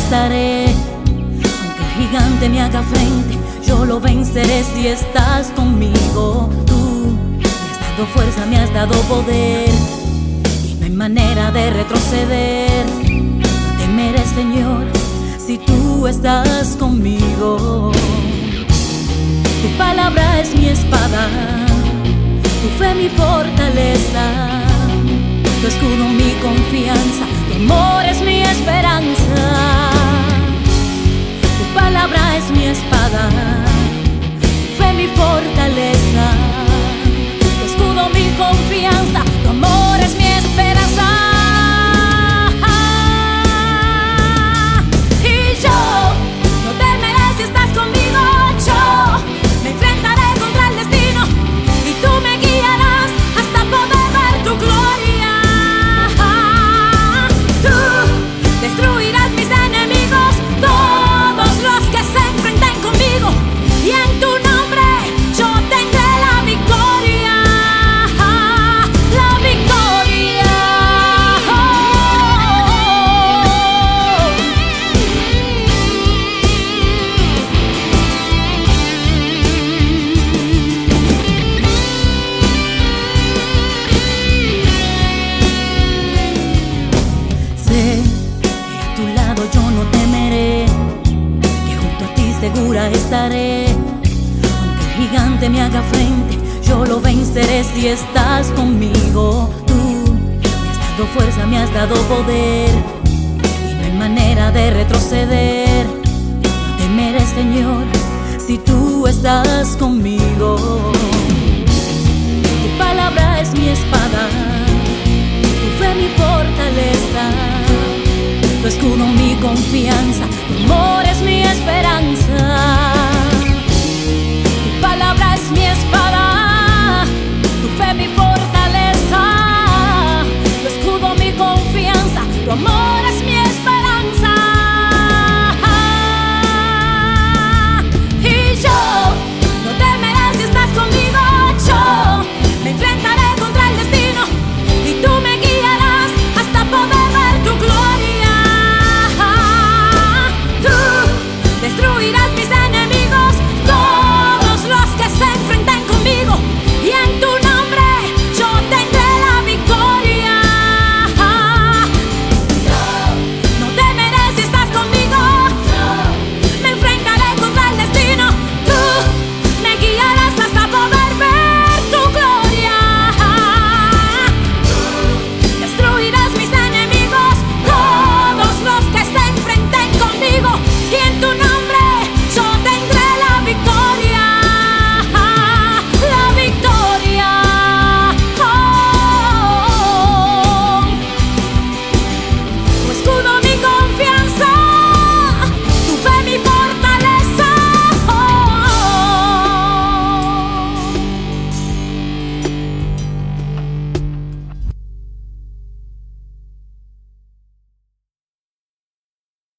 estaré. Aunque el gigante me haga frente, yo lo venceré si estás conmigo. Tú me has dado fuerza, me has dado poder, y no hay manera de retroceder. No temeré, Señor, si tú estás conmigo. Tu palabra es mi espada, tu fe mi fortaleza, tu escudo mi confianza, tu amor es mi esperanza. Tu palabra es mi espada, tu fe mi fortaleza, tu escudo mi confianza, tu amor es mi esperanza. Y yo no temeré si estás conmigo. Yo me enfrentaré contra el destino y tú me guiarás hasta poder ver tu gloria. Tú destruirás mis enemigos, todos los que se enfrenten conmigo, y en tu nombre yo tendré la victoria. La victoria. Sé que a tu lado yo no temeré, que junto a ti segura estaré. Aunque el gigante me haga frente, yo lo venceré si estás conmigo. Tú me has dado fuerza, me has dado poder, y no hay manera de retroceder. No temeré, Señor, si tú estás conmigo. Tu palabra es mi espada, tu fe mi fortaleza, tu escudo mi confianza, tu amor